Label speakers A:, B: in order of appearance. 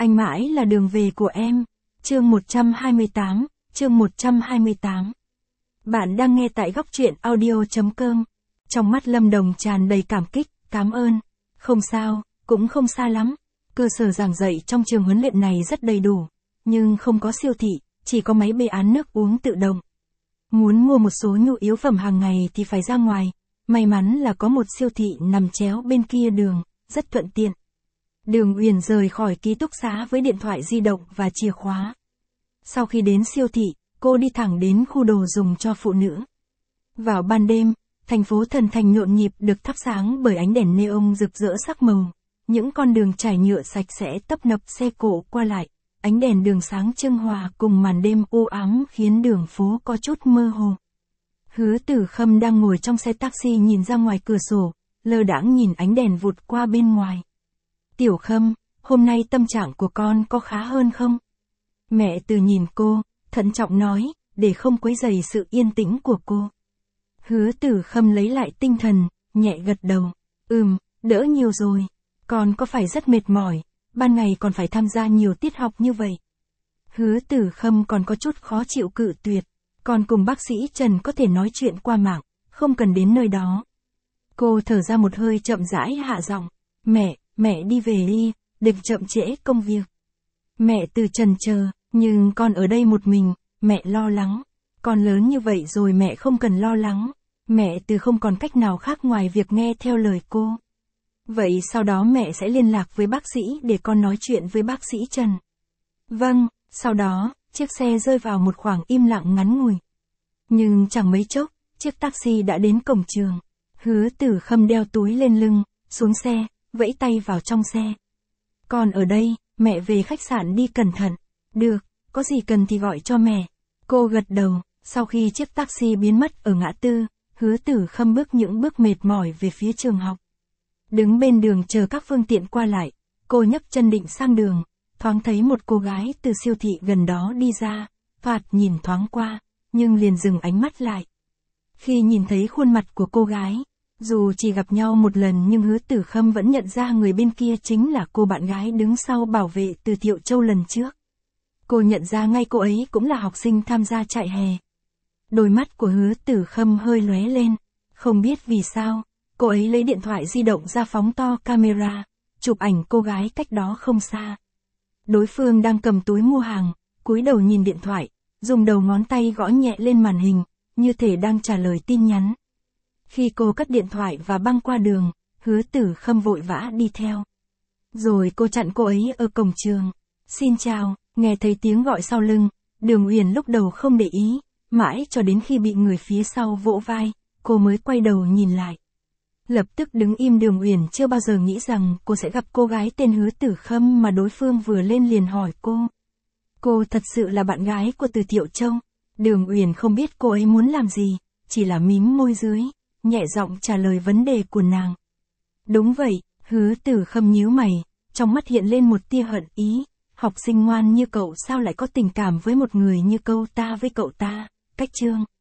A: Anh mãi là đường về của em. Chương 128, chương 128. Bạn đang nghe tại góc truyện audio.com. Trong mắt Lâm Đồng tràn đầy cảm kích, cảm ơn. Không sao, cũng không xa lắm. Cơ sở giảng dạy trong trường huấn luyện này rất đầy đủ, nhưng không có siêu thị, chỉ có máy bê án nước uống tự động. Muốn mua một số nhu yếu phẩm hàng ngày thì phải ra ngoài. May mắn là có một siêu thị nằm chéo bên kia đường, rất thuận tiện. Đường Uyển rời khỏi ký túc xá với điện thoại di động và chìa khóa. Sau khi đến siêu thị, cô đi thẳng đến khu đồ dùng cho phụ nữ. Vào ban đêm, thành phố Thần Thành nhộn nhịp được thắp sáng bởi ánh đèn neon rực rỡ sắc màu. Những con đường trải nhựa sạch sẽ tấp nập xe cộ qua lại. Ánh đèn đường sáng trưng hòa cùng màn đêm u ám khiến đường phố có chút mơ hồ. Hứa Tử Khâm đang ngồi trong xe taxi nhìn ra ngoài cửa sổ, lơ đãng nhìn ánh đèn vụt qua bên ngoài. Tiểu Khâm, hôm nay tâm trạng của con có khá hơn không? Mẹ Từ nhìn cô, thận trọng nói, để không quấy rầy sự yên tĩnh của cô. Hứa Tử Khâm lấy lại tinh thần, nhẹ gật đầu. Đỡ nhiều rồi. Con có phải rất mệt mỏi, ban ngày còn phải tham gia nhiều tiết học như vậy. Hứa Tử Khâm còn có chút khó chịu cự tuyệt. Còn cùng bác sĩ Trần có thể nói chuyện qua mạng, không cần đến nơi đó. Cô thở ra một hơi chậm rãi hạ giọng. Mẹ đi về đi, đừng chậm trễ công việc. Mẹ Từ chần chờ, nhưng con ở đây một mình, mẹ lo lắng. Con lớn như vậy rồi mẹ không cần lo lắng. Mẹ Từ không còn cách nào khác ngoài việc nghe theo lời cô. Vậy sau đó mẹ sẽ liên lạc với bác sĩ để con nói chuyện với bác sĩ Trần. Vâng, sau đó, chiếc xe rơi vào một khoảng im lặng ngắn ngủi. Nhưng chẳng mấy chốc, chiếc taxi đã đến cổng trường. Hứa Tử Khâm đeo túi lên lưng, xuống xe, vẫy tay vào trong xe. Con ở đây, mẹ về khách sạn đi cẩn thận. Được, có gì cần thì gọi cho mẹ. Cô gật đầu, sau khi chiếc taxi biến mất ở ngã tư, Hứa Tử Khâm bước những bước mệt mỏi về phía trường học. Đứng bên đường chờ các phương tiện qua lại, cô nhấc chân định sang đường, thoáng thấy một cô gái từ siêu thị gần đó đi ra, thoạt nhìn thoáng qua, nhưng liền dừng ánh mắt lại. Khi nhìn thấy khuôn mặt của cô gái, dù chỉ gặp nhau một lần nhưng Hứa Tử Khâm vẫn nhận ra người bên kia chính là cô bạn gái đứng sau bảo vệ Từ Thiệu Châu lần trước. Cô nhận ra ngay cô ấy cũng là học sinh tham gia trại hè. Đôi mắt của Hứa Tử Khâm hơi lóe lên, không biết vì sao, cô ấy lấy điện thoại di động ra phóng to camera, chụp ảnh cô gái cách đó không xa. Đối phương đang cầm túi mua hàng, cúi đầu nhìn điện thoại, dùng đầu ngón tay gõ nhẹ lên màn hình, như thể đang trả lời tin nhắn. Khi cô cất điện thoại và băng qua đường, Hứa Tử Khâm vội vã đi theo. Rồi cô chặn cô ấy ở cổng trường. Xin chào, nghe thấy tiếng gọi sau lưng, Đường Uyển lúc đầu không để ý, mãi cho đến khi bị người phía sau vỗ vai, cô mới quay đầu nhìn lại. Lập tức đứng im. Đường Uyển chưa bao giờ nghĩ rằng cô sẽ gặp cô gái tên Hứa Tử Khâm mà đối phương vừa lên liền hỏi cô. Cô thật sự là bạn gái của Từ Thiệu Châu. Đường Uyển không biết cô ấy muốn làm gì, chỉ là mím môi dưới, nhẹ giọng trả lời vấn đề của nàng. Đúng vậy, Hứa Tử Khâm nhíu mày, trong mắt hiện lên một tia hận ý. Học sinh ngoan như cậu sao lại có tình cảm với một người như cậu ta với cậu ta, cách chương.